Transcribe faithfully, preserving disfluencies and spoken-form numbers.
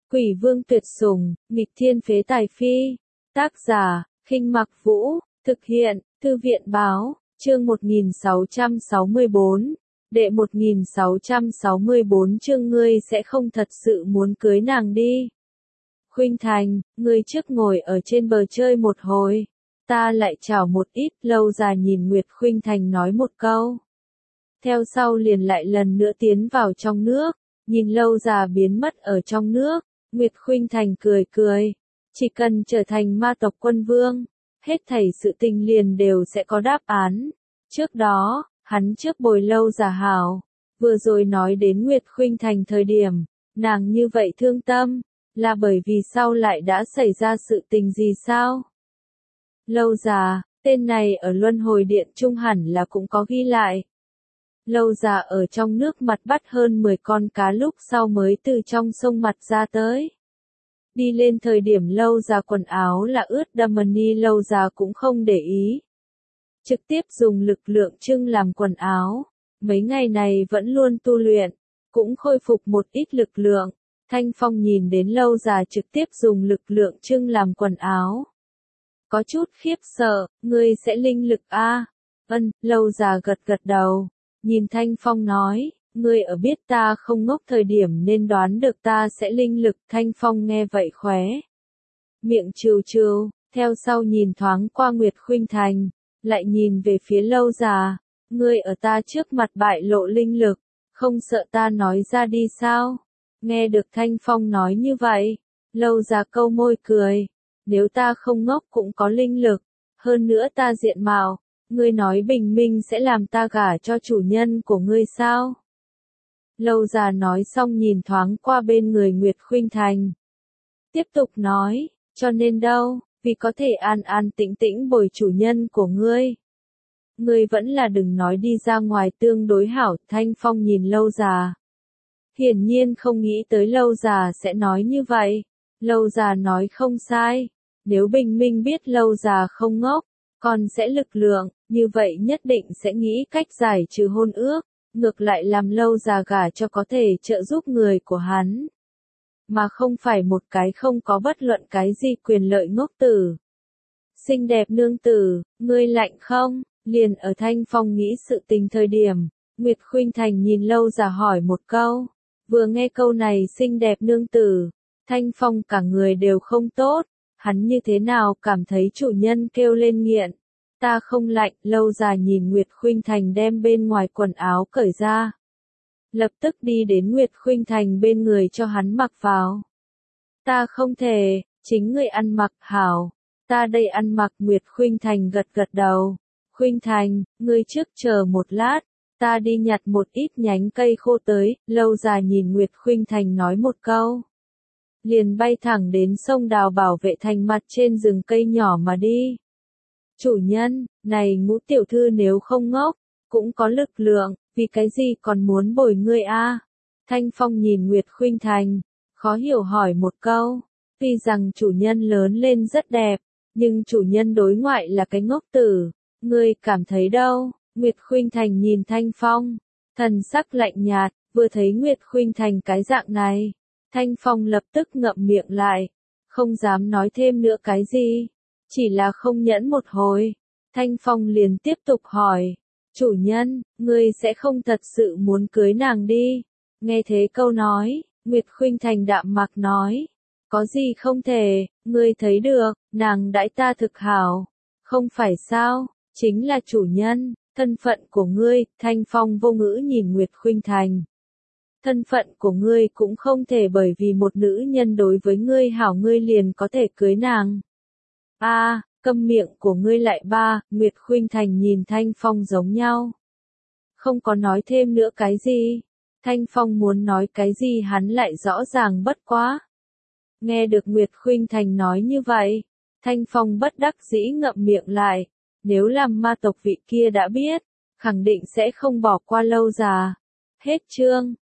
Quỷ vương tuyệt sủng, nghịch thiên phế tài phi. Tác giả, Khinh Mặc Vũ, thực hiện, Thư viện báo, chương một nghìn sáu trăm sáu mươi bốn. Đệ một nghìn sáu trăm sáu mươi bốn chương ngươi sẽ không thật sự muốn cưới nàng đi. Khuynh Thành, ngươi trước ngồi ở trên bờ chơi một hồi. Ta lại chào một ít. Lâu Già nhìn Nguyệt Khuynh Thành nói một câu. Theo sau liền lại lần nữa tiến vào trong nước. Nhìn Lâu Già biến mất ở trong nước. Nguyệt Khuynh Thành cười cười. Chỉ cần trở thành ma tộc quân vương, hết thảy sự tình liền đều sẽ có đáp án. Trước đó, hắn trước bồi Lâu Già hảo. Vừa rồi nói đến Nguyệt Khuynh Thành thời điểm, nàng như vậy thương tâm, là bởi vì sau lại đã xảy ra sự tình gì sao? Lâu Già, tên này ở Luân Hồi Điện Trung hẳn là cũng có ghi lại. Lâu Già ở trong nước mặt bắt hơn mười con cá lúc sau mới từ trong sông mặt ra tới. Đi lên thời điểm Lâu Già quần áo là ướt đẫm ni, Lâu Già cũng không để ý. Trực tiếp dùng lực lượng trưng làm quần áo. Mấy ngày này vẫn luôn tu luyện, cũng khôi phục một ít lực lượng. Thanh Phong nhìn đến Lâu Già trực tiếp dùng lực lượng trưng làm quần áo. Có chút khiếp sợ, ngươi sẽ linh lực a? À? Ân, Lâu Già gật gật đầu. Nhìn Thanh Phong nói, ngươi ở biết ta không ngốc thời điểm nên đoán được ta sẽ linh lực. Thanh Phong nghe vậy khóe miệng trừ trừ, theo sau nhìn thoáng qua Nguyệt Khuynh Thành, lại nhìn về phía Lâu Già, ngươi ở ta trước mặt bại lộ linh lực, không sợ ta nói ra đi sao? Nghe được Thanh Phong nói như vậy, Lâu Già câu môi cười, nếu ta không ngốc cũng có linh lực, hơn nữa ta diện mạo, ngươi nói bình minh sẽ làm ta gả cho chủ nhân của ngươi sao? Lâu Già nói xong nhìn thoáng qua bên người Nguyệt Khuynh Thành. Tiếp tục nói, cho nên đâu, vì có thể an an tĩnh tĩnh bồi chủ nhân của ngươi. Ngươi vẫn là đừng nói đi ra ngoài tương đối hảo. Thanh Phong nhìn Lâu Già. Hiển nhiên không nghĩ tới Lâu Già sẽ nói như vậy. Lâu Già nói không sai. Nếu bình minh biết Lâu Già không ngốc, còn sẽ lực lượng, như vậy nhất định sẽ nghĩ cách giải trừ hôn ước, ngược lại làm Lâu Già gả cho có thể trợ giúp người của hắn. Mà không phải một cái không có bất luận cái gì quyền lợi ngốc tử. Xinh đẹp nương tử, ngươi lạnh không? Liền ở Thanh Phong nghĩ sự tình thời điểm, Nguyệt Khuynh Thành nhìn Lâu Già hỏi một câu. Vừa nghe câu này xinh đẹp nương tử, Thanh Phong cả người đều không tốt, hắn như thế nào cảm thấy chủ nhân kêu lên nghiện. Ta không lạnh. Lâu Già nhìn Nguyệt Khuynh Thành đem bên ngoài quần áo cởi ra. Lập tức đi đến Nguyệt Khuynh Thành bên người cho hắn mặc vào. Ta không thể, chính ngươi ăn mặc hảo, ta đây ăn mặc. Nguyệt Khuynh Thành gật gật đầu. Khuynh Thành, ngươi trước chờ một lát, ta đi nhặt một ít nhánh cây khô tới. Lâu Già nhìn Nguyệt Khuynh Thành nói một câu, liền bay thẳng đến sông Đào bảo vệ thành mặt trên rừng cây nhỏ mà đi. Chủ nhân, này Ngũ tiểu thư nếu không ngốc, cũng có lực lượng, vì cái gì còn muốn bồi ngươi a? À? Thanh Phong nhìn Nguyệt Khuynh Thành, khó hiểu hỏi một câu. Tuy rằng chủ nhân lớn lên rất đẹp, nhưng chủ nhân đối ngoại là cái ngốc tử, ngươi cảm thấy đâu? Nguyệt Khuynh Thành nhìn Thanh Phong, thần sắc lạnh nhạt, vừa thấy Nguyệt Khuynh Thành cái dạng này, Thanh Phong lập tức ngậm miệng lại, không dám nói thêm nữa cái gì, chỉ là không nhẫn một hồi. Thanh Phong liền tiếp tục hỏi, chủ nhân, ngươi sẽ không thật sự muốn cưới nàng đi? Nghe thế câu nói, Nguyệt Khuynh Thành đạm mạc nói, có gì không thể, ngươi thấy được, nàng đãi ta thực hảo, không phải sao, chính là chủ nhân, thân phận của ngươi. Thanh Phong vô ngữ nhìn Nguyệt Khuynh Thành. Thân phận của ngươi cũng không thể bởi vì một nữ nhân đối với ngươi hảo ngươi liền có thể cưới nàng. A, à, câm miệng của ngươi lại ba. Nguyệt Khuynh Thành nhìn Thanh Phong giống nhau, không có nói thêm nữa cái gì. Thanh Phong muốn nói cái gì hắn lại rõ ràng bất quá. Nghe được Nguyệt Khuynh Thành nói như vậy, Thanh Phong bất đắc dĩ ngậm miệng lại. Nếu làm ma tộc vị kia đã biết, khẳng định sẽ không bỏ qua Lâu Già. Hết chương.